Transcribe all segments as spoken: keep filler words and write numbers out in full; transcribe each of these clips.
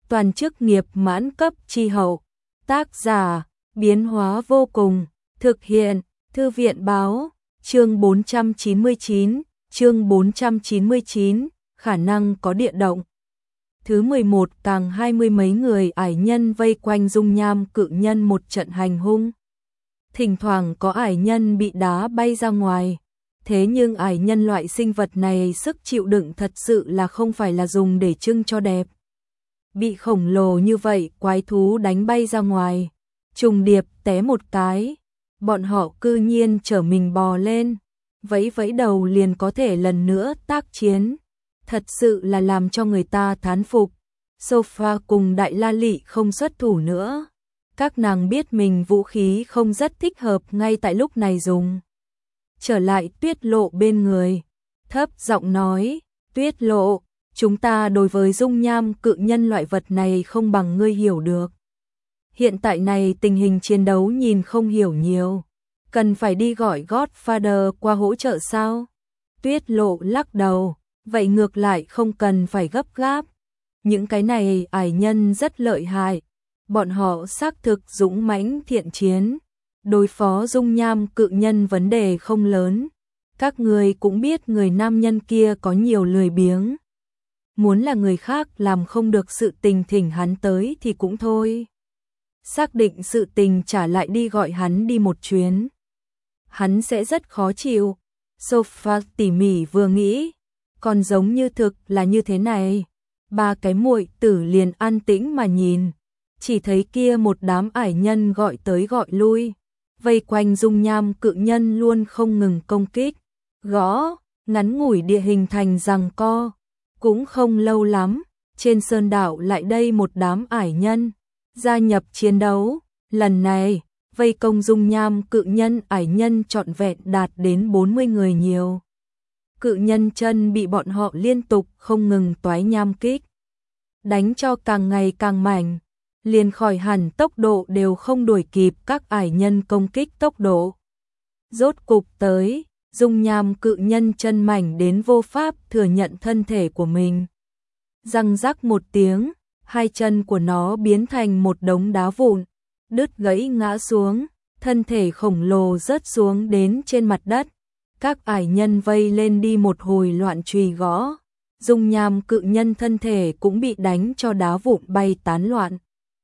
toàn chức nghiệp mãn cấp chi hậu. Tác giả, biến hóa vô cùng, thực hiện, Thư viện báo, chương bốn trăm chín mươi chín, chương bốn trăm chín mươi chín, khả năng có địa động. Thứ mười một, càng hai mươi mấy người ải nhân vây quanh dung nham cự nhân một trận hành hung. Thỉnh thoảng có ải nhân bị đá bay ra ngoài. Thế nhưng ải nhân loại sinh vật này sức chịu đựng thật sự là không phải là dùng để trưng cho đẹp. Bị khổng lồ như vậy quái thú đánh bay ra ngoài, trùng điệp té một cái, bọn họ cư nhiên trở mình bò lên, vẫy vẫy đầu liền có thể lần nữa tác chiến. Thật sự là làm cho người ta thán phục. Sophia cùng Đại La Lị không xuất thủ nữa. Các nàng biết mình vũ khí không rất thích hợp ngay tại lúc này dùng. Trở lại Tuyết Lộ bên người, thấp giọng nói, Tuyết Lộ, chúng ta đối với dung nham cự nhân loại vật này không bằng ngươi hiểu được. Hiện tại này tình hình chiến đấu nhìn không hiểu nhiều, cần phải đi gọi Godfather qua hỗ trợ sao? Tuyết Lộ lắc đầu, vậy ngược lại không cần phải gấp gáp. Những cái này ải nhân rất lợi hại, bọn họ xác thực dũng mãnh thiện chiến. Đối phó dung nham cự nhân vấn đề không lớn. Các người cũng biết người nam nhân kia có nhiều lười biếng. Muốn là người khác làm không được sự tình thỉnh hắn tới thì cũng thôi. Xác định sự tình trả lại đi gọi hắn đi một chuyến. Hắn sẽ rất khó chịu. Sophia tỉ mỉ vừa nghĩ, còn giống như thực là như thế này. Ba cái muội tử liền an tĩnh mà nhìn. Chỉ thấy kia một đám ải nhân gọi tới gọi lui. Vây quanh dung nham cự nhân luôn không ngừng công kích, gõ, ngắn ngủi địa hình thành giằng co. Cũng không lâu lắm, trên sơn đảo lại đây một đám ải nhân, gia nhập chiến đấu. Lần này, vây công dung nham cự nhân ải nhân trọn vẹn đạt đến bốn mươi người nhiều. Cự nhân chân bị bọn họ liên tục không ngừng toái nham kích, đánh cho càng ngày càng mạnh. Liền khỏi hẳn tốc độ đều không đuổi kịp các ải nhân công kích tốc độ. Rốt cục tới, dung nham cự nhân chân mảnh đến vô pháp thừa nhận thân thể của mình. Răng rắc một tiếng, hai chân của nó biến thành một đống đá vụn, đứt gãy ngã xuống, thân thể khổng lồ rớt xuống đến trên mặt đất. Các ải nhân vây lên đi một hồi loạn chùy gõ, dung nham cự nhân thân thể cũng bị đánh cho đá vụn bay tán loạn.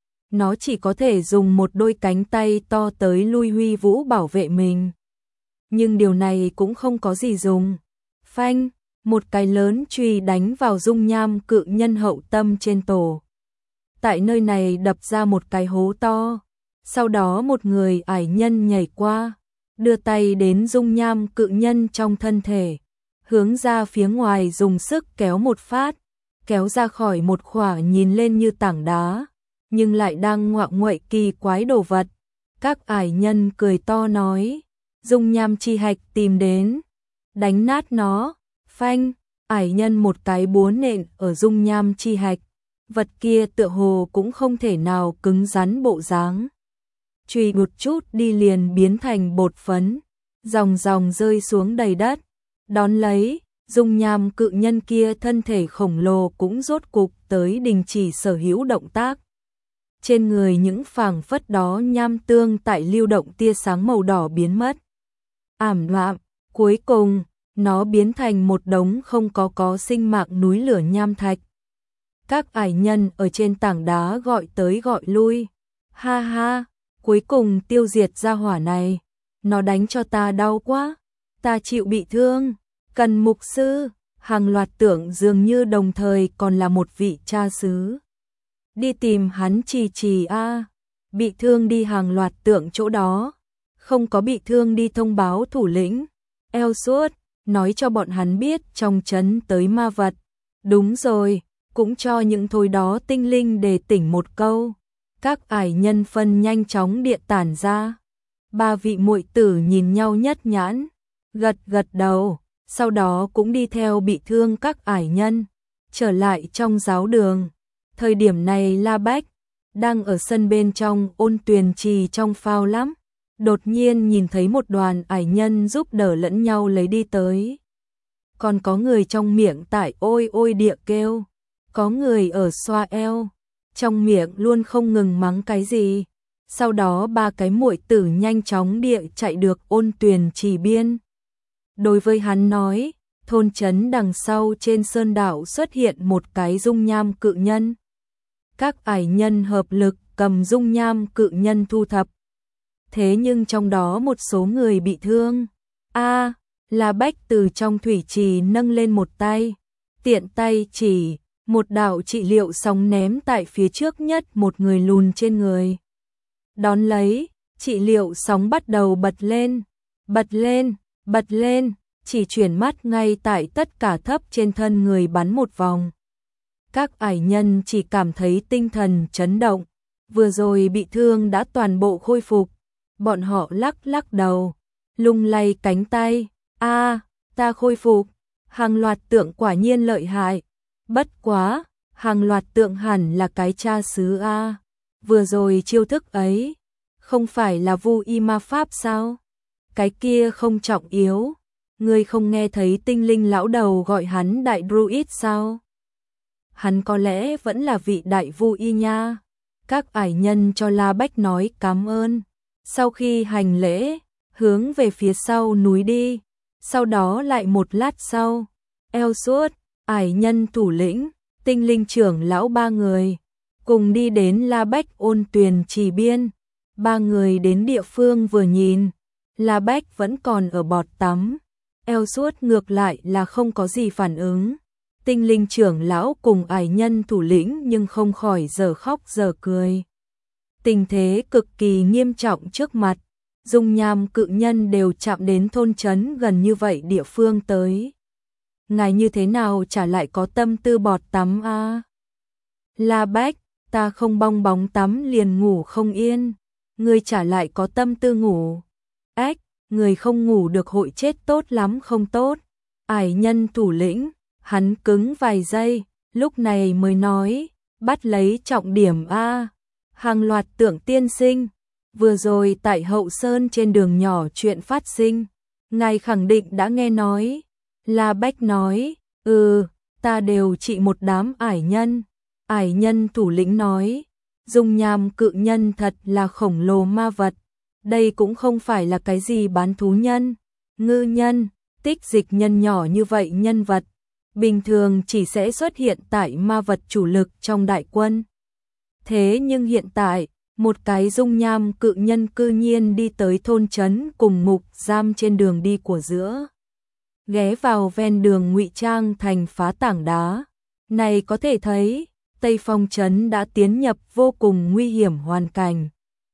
Nó chỉ có thể dùng một đôi cánh tay to tới lui huy vũ bảo vệ mình. Nhưng điều này cũng không có gì dùng. Phanh, một cái lớn chùy đánh vào dung nham cự nhân hậu tâm trên tổ. Tại nơi này đập ra một cái hố to. Sau đó một người ải nhân nhảy qua, đưa tay đến dung nham cự nhân trong thân thể, hướng ra phía ngoài dùng sức kéo một phát, kéo ra khỏi một khỏa nhìn lên như tảng đá, nhưng lại đang ngoạ nguậy kỳ quái đồ vật. Các ải nhân cười to nói, dung nham chi hạch tìm đến, đánh nát nó. Phanh, ải nhân một cái búa nện ở dung nham chi hạch, vật kia tựa hồ cũng không thể nào cứng rắn bộ dáng. Chùy một chút đi liền biến thành bột phấn, dòng dòng rơi xuống đầy đất. Đón lấy, dung nham cự nhân kia thân thể khổng lồ cũng rốt cục tới đình chỉ sở hữu động tác. Trên người những phảng phất đó nham tương tại lưu động tia sáng màu đỏ biến mất. Ảm đạm, cuối cùng, nó biến thành một đống không có có sinh mạng núi lửa nham thạch. Các ải nhân ở trên tảng đá gọi tới gọi lui. Ha ha, cuối cùng tiêu diệt ra hỏa này. Nó đánh cho ta đau quá, ta chịu bị thương. Cần mục sư, hàng loạt tưởng dường như đồng thời còn là một vị cha xứ. Đi tìm hắn trì trì a. Bị thương đi hàng loạt tượng chỗ đó, không có bị thương đi thông báo thủ lĩnh Elsuốt, nói cho bọn hắn biết trong trấn tới ma vật. Đúng rồi, cũng cho những thôi đó tinh linh để tỉnh một câu. Các ải nhân phân nhanh chóng điện tản ra. Ba vị muội tử nhìn nhau nhất nhãn, gật gật đầu, sau đó cũng đi theo bị thương các ải nhân, trở lại trong giáo đường. Thời điểm này La Bách đang ở sân bên trong ôn tuyền trì trong phao lắm. Đột nhiên nhìn thấy một đoàn ải nhân giúp đỡ lẫn nhau lấy đi tới. Còn có người trong miệng tại ôi ôi địa kêu, có người ở xoa eo, trong miệng luôn không ngừng mắng cái gì. Sau đó ba cái muội tử nhanh chóng địa chạy được Ôn Tuyền Trì biên. Đối với hắn nói, thôn trấn đằng sau trên sơn đảo xuất hiện một cái dung nham cự nhân. Các ải nhân hợp lực cầm dung nham cự nhân thu thập. Thế nhưng trong đó một số người bị thương. A, La Bách từ trong thủy trì nâng lên một tay, tiện tay chỉ, một đạo trị liệu sóng ném tại phía trước nhất một người lùn trên người. Đón lấy, trị liệu sóng bắt đầu bật lên, bật lên, bật lên, chỉ chuyển mắt ngay tại tất cả thấp trên thân người bắn một vòng. Các ải nhân chỉ cảm thấy tinh thần chấn động, vừa rồi bị thương đã toàn bộ khôi phục. Bọn họ lắc lắc đầu, lung lay cánh tay, a, ta khôi phục, hàng loạt tượng quả nhiên lợi hại. Bất quá, hàng loạt tượng hẳn là cái cha xứ a. Vừa rồi chiêu thức ấy, không phải là vu y ma pháp sao? Cái kia không trọng yếu, ngươi không nghe thấy tinh linh lão đầu gọi hắn đại druid sao? Hắn có lẽ vẫn là vị đại vu y nha. Các ải nhân cho La Bách nói cảm ơn. Sau khi hành lễ, hướng về phía sau núi đi. Sau đó lại một lát sau, eo suốt, ải nhân thủ lĩnh, tinh linh trưởng lão ba người, cùng đi đến La Bách Ôn Tuyền Trì biên. Ba người đến địa phương vừa nhìn, La Bách vẫn còn ở bọt tắm. Eo suốt ngược lại là không có gì phản ứng. Tinh linh trưởng lão cùng ải nhân thủ lĩnh nhưng không khỏi giờ khóc giờ cười. Tình thế cực kỳ nghiêm trọng trước mặt, dung nham cự nhân đều chạm đến thôn trấn gần như vậy địa phương tới. Ngài như thế nào chả lại có tâm tư bọt tắm a? À? La Bách, ta không bong bóng tắm liền ngủ không yên, ngươi chả lại có tâm tư ngủ. Ách, người không ngủ được hội chết tốt lắm không tốt. Ải nhân thủ lĩnh, hắn cứng vài giây, lúc này mới nói, bắt lấy trọng điểm a. Hàng loạt tượng tiên sinh, vừa rồi tại Hậu Sơn trên đường nhỏ chuyện phát sinh, ngài khẳng định đã nghe nói. La Bách nói, ừ, ta đều trị một đám ải nhân. Ải nhân thủ lĩnh nói, dung nham cự nhân thật là khổng lồ ma vật, đây cũng không phải là cái gì bán thú nhân, ngư nhân, tích dịch nhân nhỏ như vậy nhân vật, bình thường chỉ sẽ xuất hiện tại ma vật chủ lực trong đại quân. Thế nhưng hiện tại, một cái dung nham cự nhân cư nhiên đi tới thôn trấn cùng ngục giam trên đường đi của giữa. Ghé vào ven đường ngụy trang thành phá tảng đá. Này có thể thấy, Tây Phong trấn đã tiến nhập vô cùng nguy hiểm hoàn cảnh.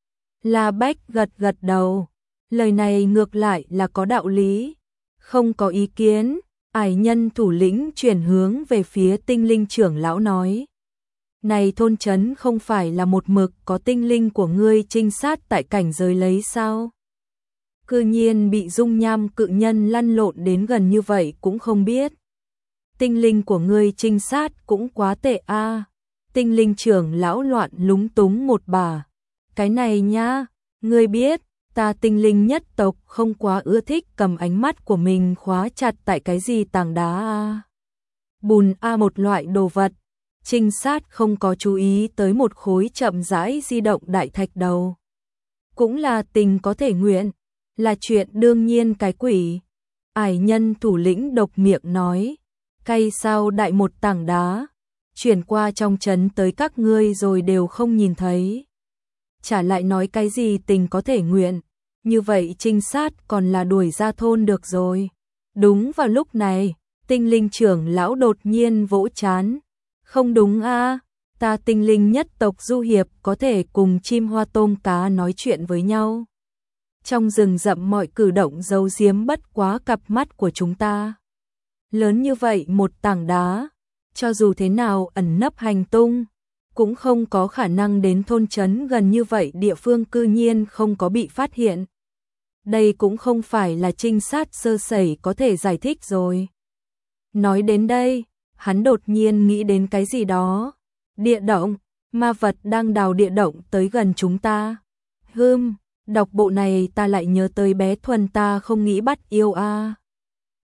La Bách gật gật đầu, lời này ngược lại là có đạo lý. Không có ý kiến, ải nhân thủ lĩnh chuyển hướng về phía tinh linh trưởng lão nói. Này thôn trấn không phải là một mực có tinh linh của ngươi trinh sát tại cảnh giới lấy sao? Cư nhiên bị dung nham cự nhân lăn lộn đến gần như vậy cũng không biết. Tinh linh của ngươi trinh sát cũng quá tệ a. À. Tinh linh trưởng lão loạn lúng túng một bà. Cái này nhá, ngươi biết, ta tinh linh nhất tộc không quá ưa thích cầm ánh mắt của mình khóa chặt tại cái gì tảng đá a. Bùn a một loại đồ vật. Trinh sát không có chú ý tới một khối chậm rãi di động đại thạch đầu. Cũng là tình có thể nguyện, là chuyện đương nhiên cái quỷ. Ải nhân thủ lĩnh độc miệng nói, cay sao đại một tảng đá, chuyển qua trong trấn tới các ngươi rồi đều không nhìn thấy. Chả lại nói cái gì tình có thể nguyện, như vậy trinh sát còn là đuổi ra thôn được rồi. Đúng vào lúc này, tinh linh trưởng lão đột nhiên vỗ chán. Không đúng a, à, ta tinh linh nhất tộc du hiệp có thể cùng chim hoa tôm cá nói chuyện với nhau. Trong rừng rậm mọi cử động giấu giếm bất quá cặp mắt của chúng ta. Lớn như vậy một tảng đá, cho dù thế nào ẩn nấp hành tung, cũng không có khả năng đến thôn trấn gần như vậy địa phương cư nhiên không có bị phát hiện. Đây cũng không phải là trinh sát sơ sẩy có thể giải thích rồi. Nói đến đây, hắn đột nhiên nghĩ đến cái gì đó. Địa động, ma vật đang đào địa động tới gần chúng ta. Hừm, đọc bộ này ta lại nhớ tới bé Thuần ta không nghĩ bắt yêu a. À.